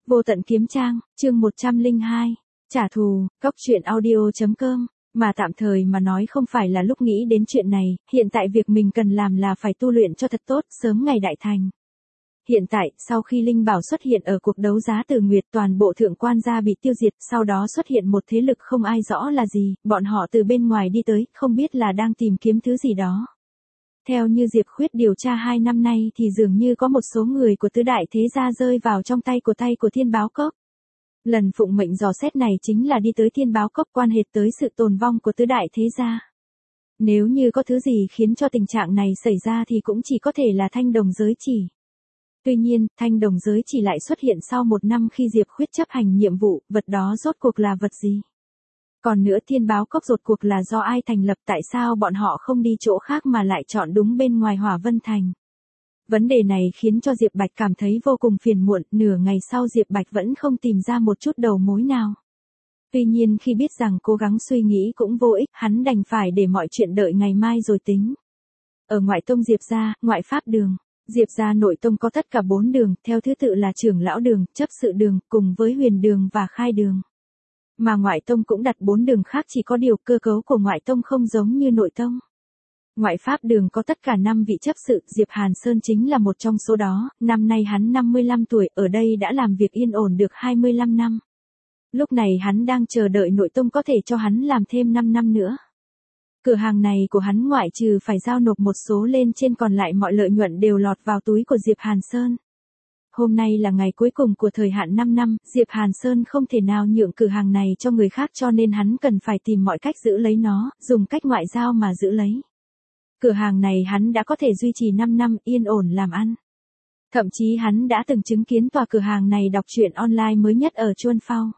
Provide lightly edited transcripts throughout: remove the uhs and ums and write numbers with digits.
Vô tận kiếm trang, chương 102. Trả thù, Cóc truyện audio.com. Mà tạm thời mà nói không phải là lúc nghĩ đến chuyện này, hiện tại việc mình cần làm là phải tu luyện cho thật tốt, sớm ngày đại thành. Hiện tại, sau khi Linh Bảo xuất hiện ở cuộc đấu giá Từ Nguyệt, toàn bộ thượng quan gia bị tiêu diệt, sau đó xuất hiện một thế lực không ai rõ là gì, bọn họ từ bên ngoài đi tới, không biết là đang tìm kiếm thứ gì đó. Theo như Diệp Khuyết điều tra 2 năm nay thì dường như có một số người của tứ đại thế gia rơi vào trong tay của Thiên Báo Cốc. Lần phụng mệnh dò xét này chính là đi tới Thiên Báo Cốc quan hệ tới sự tồn vong của tứ đại thế gia. Nếu như có thứ gì khiến cho tình trạng này xảy ra thì cũng chỉ có thể là Thanh Đồng Giới Chỉ. Tuy nhiên, Thanh Đồng Giới Chỉ lại xuất hiện sau 1 năm khi Diệp Khuyết chấp hành nhiệm vụ, vật đó rốt cuộc là vật gì? Còn nữa Thiên Báo Cốc rốt cuộc là do ai thành lập, tại sao bọn họ không đi chỗ khác mà lại chọn đúng bên ngoài Hỏa Vân Thành? Vấn đề này khiến cho Diệp Bạch cảm thấy vô cùng phiền muộn, nửa ngày sau Diệp Bạch vẫn không tìm ra một chút đầu mối nào. Tuy nhiên khi biết rằng cố gắng suy nghĩ cũng vô ích, hắn đành phải để mọi chuyện đợi ngày mai rồi tính. Ở ngoại tông Diệp gia, ngoại pháp đường. Diệp gia nội tông có tất cả 4 đường, theo thứ tự là trưởng lão đường, chấp sự đường, cùng với huyền đường và khai đường. Mà ngoại tông cũng đặt 4 đường khác, chỉ có điều cơ cấu của ngoại tông không giống như nội tông. Ngoại pháp đường có tất cả 5 vị chấp sự, Diệp Hàn Sơn chính là một trong số đó, năm nay hắn 55 tuổi, ở đây đã làm việc yên ổn được 25 năm. Lúc này hắn đang chờ đợi nội tông có thể cho hắn làm thêm 5 năm nữa. Cửa hàng này của hắn ngoại trừ phải giao nộp một số lên trên, còn lại mọi lợi nhuận đều lọt vào túi của Diệp Hàn Sơn. Hôm nay là ngày cuối cùng của thời hạn 5 năm, Diệp Hàn Sơn không thể nào nhượng cửa hàng này cho người khác, cho nên hắn cần phải tìm mọi cách giữ lấy nó, dùng cách ngoại giao mà giữ lấy. Cửa hàng này hắn đã có thể duy trì 5 năm yên ổn làm ăn. Thậm chí hắn đã từng chứng kiến tòa cửa hàng này đọc truyện online mới nhất ở Chuân Phao.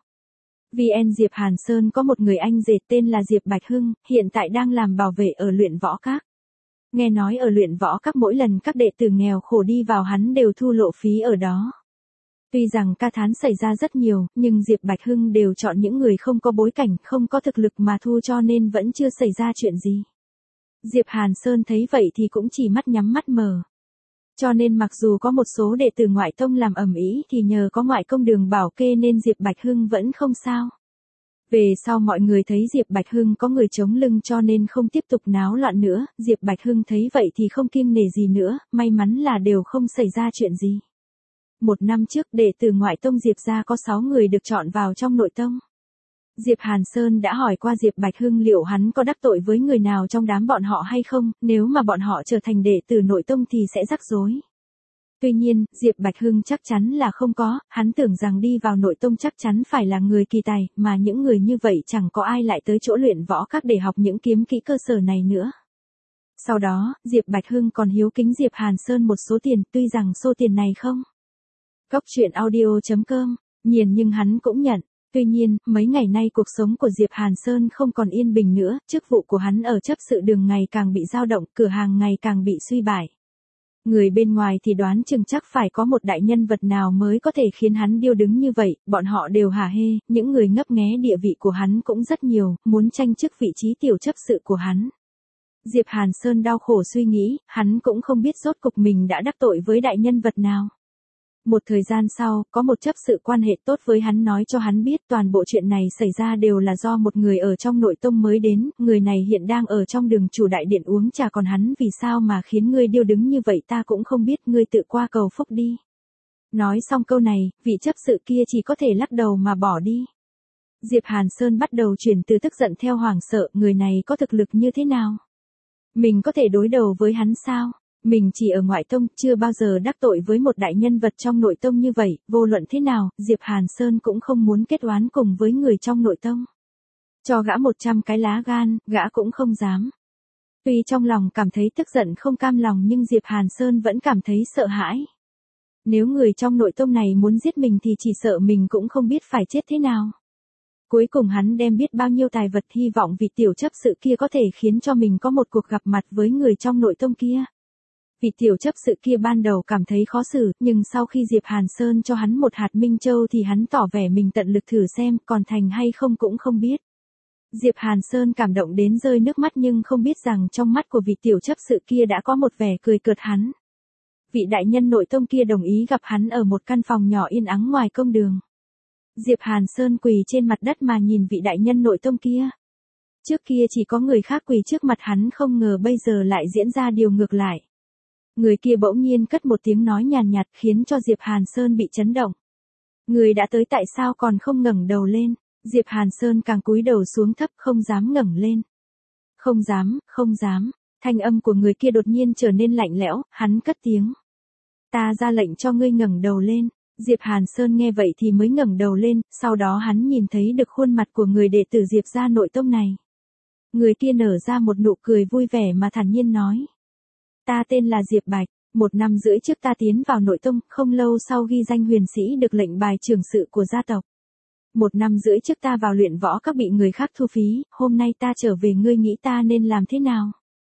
VN Diệp Hàn Sơn có một người anh rể tên là Diệp Bạch Hưng, hiện tại đang làm bảo vệ ở Luyện Võ Các. Nghe nói ở Luyện Võ Các mỗi lần các đệ tử nghèo khổ đi vào hắn đều thu lộ phí ở đó. Tuy rằng ca thán xảy ra rất nhiều, nhưng Diệp Bạch Hưng đều chọn những người không có bối cảnh, không có thực lực mà thu, cho nên vẫn chưa xảy ra chuyện gì. Diệp Hàn Sơn thấy vậy thì cũng chỉ mắt nhắm mắt mở. Cho nên mặc dù có một số đệ tử ngoại tông làm ầm ĩ thì nhờ có ngoại công đường bảo kê nên Diệp Bạch Hưng vẫn không sao. Về sau mọi người thấy Diệp Bạch Hưng có người chống lưng cho nên không tiếp tục náo loạn nữa, Diệp Bạch Hưng thấy vậy thì không kiêng nể gì nữa, may mắn là đều không xảy ra chuyện gì. 1 năm trước đệ tử ngoại tông Diệp gia có 6 người được chọn vào trong nội tông. Diệp Hàn Sơn đã hỏi qua Diệp Bạch Hưng liệu hắn có đắc tội với người nào trong đám bọn họ hay không, nếu mà bọn họ trở thành đệ tử nội tông thì sẽ rắc rối. Tuy nhiên, Diệp Bạch Hưng chắc chắn là không có, hắn tưởng rằng đi vào nội tông chắc chắn phải là người kỳ tài, mà những người như vậy chẳng có ai lại tới chỗ Luyện Võ Các để học những kiếm kỹ cơ sở này nữa. Sau đó, Diệp Bạch Hưng còn hiếu kính Diệp Hàn Sơn một số tiền, tuy rằng số tiền này không Cóc truyện audio.com, nhiên nhưng hắn cũng nhận. Tuy nhiên, mấy ngày nay cuộc sống của Diệp Hàn Sơn không còn yên bình nữa, chức vụ của hắn ở chấp sự đường ngày càng bị dao động, cửa hàng ngày càng bị suy bại. Người bên ngoài thì đoán chừng chắc phải có một đại nhân vật nào mới có thể khiến hắn điêu đứng như vậy, bọn họ đều hả hê, những người ngấp nghé địa vị của hắn cũng rất nhiều, muốn tranh chức vị trí tiểu chấp sự của hắn. Diệp Hàn Sơn đau khổ suy nghĩ, hắn cũng không biết rốt cục mình đã đắc tội với đại nhân vật nào. Một thời gian sau, có một chấp sự quan hệ tốt với hắn nói cho hắn biết toàn bộ chuyện này xảy ra đều là do một người ở trong nội tông mới đến, người này hiện đang ở trong đường chủ đại điện uống trà, còn hắn vì sao mà khiến ngươi điêu đứng như vậy ta cũng không biết, ngươi tự qua cầu phúc đi. Nói xong câu này, vị chấp sự kia chỉ có thể lắc đầu mà bỏ đi. Diệp Hàn Sơn bắt đầu chuyển từ tức giận theo hoảng sợ, người này có thực lực như thế nào? Mình có thể đối đầu với hắn sao? Mình chỉ ở ngoại tông, chưa bao giờ đắc tội với một đại nhân vật trong nội tông như vậy, vô luận thế nào, Diệp Hàn Sơn cũng không muốn kết oán cùng với người trong nội tông. Cho gã 100 cái lá gan, gã cũng không dám. Tuy trong lòng cảm thấy tức giận không cam lòng nhưng Diệp Hàn Sơn vẫn cảm thấy sợ hãi. Nếu người trong nội tông này muốn giết mình thì chỉ sợ mình cũng không biết phải chết thế nào. Cuối cùng hắn đem biết bao nhiêu tài vật, hy vọng vị tiểu chấp sự kia có thể khiến cho mình có một cuộc gặp mặt với người trong nội tông kia. Vị tiểu chấp sự kia ban đầu cảm thấy khó xử, nhưng sau khi Diệp Hàn Sơn cho hắn một hạt Minh Châu thì hắn tỏ vẻ mình tận lực thử xem, còn thành hay không cũng không biết. Diệp Hàn Sơn cảm động đến rơi nước mắt nhưng không biết rằng trong mắt của vị tiểu chấp sự kia đã có một vẻ cười cợt hắn. vị đại nhân nội tông kia đồng ý gặp hắn ở một căn phòng nhỏ yên ắng ngoài công đường. Diệp Hàn Sơn quỳ trên mặt đất mà nhìn vị đại nhân nội tông kia. Trước kia chỉ có người khác quỳ trước mặt hắn, không ngờ bây giờ lại diễn ra điều ngược lại. Người kia bỗng nhiên cất một tiếng nói nhàn nhạt khiến cho Diệp Hàn Sơn bị chấn động. Người đã tới tại sao còn không ngẩng đầu lên? Diệp Hàn Sơn càng cúi đầu xuống thấp, không dám ngẩng lên. Không dám, không dám. Thanh âm của người kia đột nhiên trở nên lạnh lẽo, hắn cất tiếng. Ta ra lệnh cho ngươi ngẩng đầu lên. Diệp Hàn Sơn nghe vậy thì mới ngẩng đầu lên, sau đó hắn nhìn thấy được khuôn mặt của người đệ tử Diệp gia nội tông này. Người kia nở ra một nụ cười vui vẻ mà thản nhiên nói. Ta tên là Diệp Bạch, 1 năm rưỡi trước ta tiến vào nội tông, không lâu sau ghi danh huyền sĩ được lệnh bài trưởng sự của gia tộc. 1 năm rưỡi trước ta vào luyện võ các bị người khác thu phí, hôm nay ta trở về, ngươi nghĩ ta nên làm thế nào?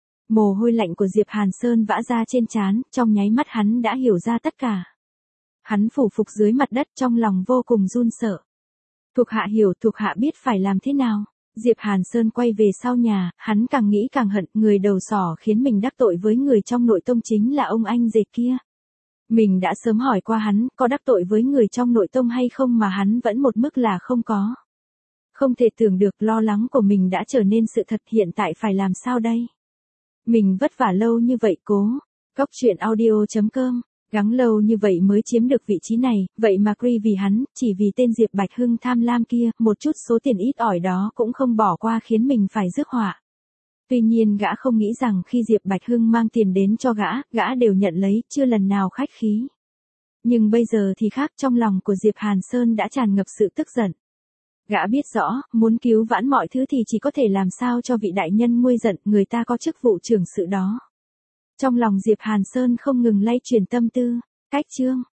Mồ hôi lạnh của Diệp Hàn Sơn vã ra trên trán, trong nháy mắt hắn đã hiểu ra tất cả. Hắn phủ phục dưới mặt đất, trong lòng vô cùng run sợ. Thuộc hạ hiểu, thuộc hạ biết phải làm thế nào. Diệp Hàn Sơn quay về sau nhà, hắn càng nghĩ càng hận, người đầu sỏ khiến mình đắc tội với người trong nội tông chính là ông anh rể kia. Mình đã sớm hỏi qua hắn, có đắc tội với người trong nội tông hay không mà hắn vẫn một mức là không có. Không thể tưởng được lo lắng của mình đã trở nên sự thật, hiện tại phải làm sao đây? Mình vất vả lâu như vậy cố. Cóc truyện audio.com, gắng lâu như vậy mới chiếm được vị trí này, vậy mà Cree vì hắn, chỉ vì tên Diệp Bạch Hưng tham lam kia, một chút số tiền ít ỏi đó cũng không bỏ qua khiến mình phải rước họa. Tuy nhiên gã không nghĩ rằng khi Diệp Bạch Hưng mang tiền đến cho gã đều nhận lấy, chưa lần nào khách khí. Nhưng bây giờ thì khác, trong lòng của Diệp Hàn Sơn đã tràn ngập sự tức giận. Gã biết rõ, muốn cứu vãn mọi thứ thì chỉ có thể làm sao cho vị đại nhân nguôi giận, người ta có chức vụ trưởng sự đó. Trong lòng Diệp Hàn Sơn không ngừng lay chuyển tâm tư. Cách chương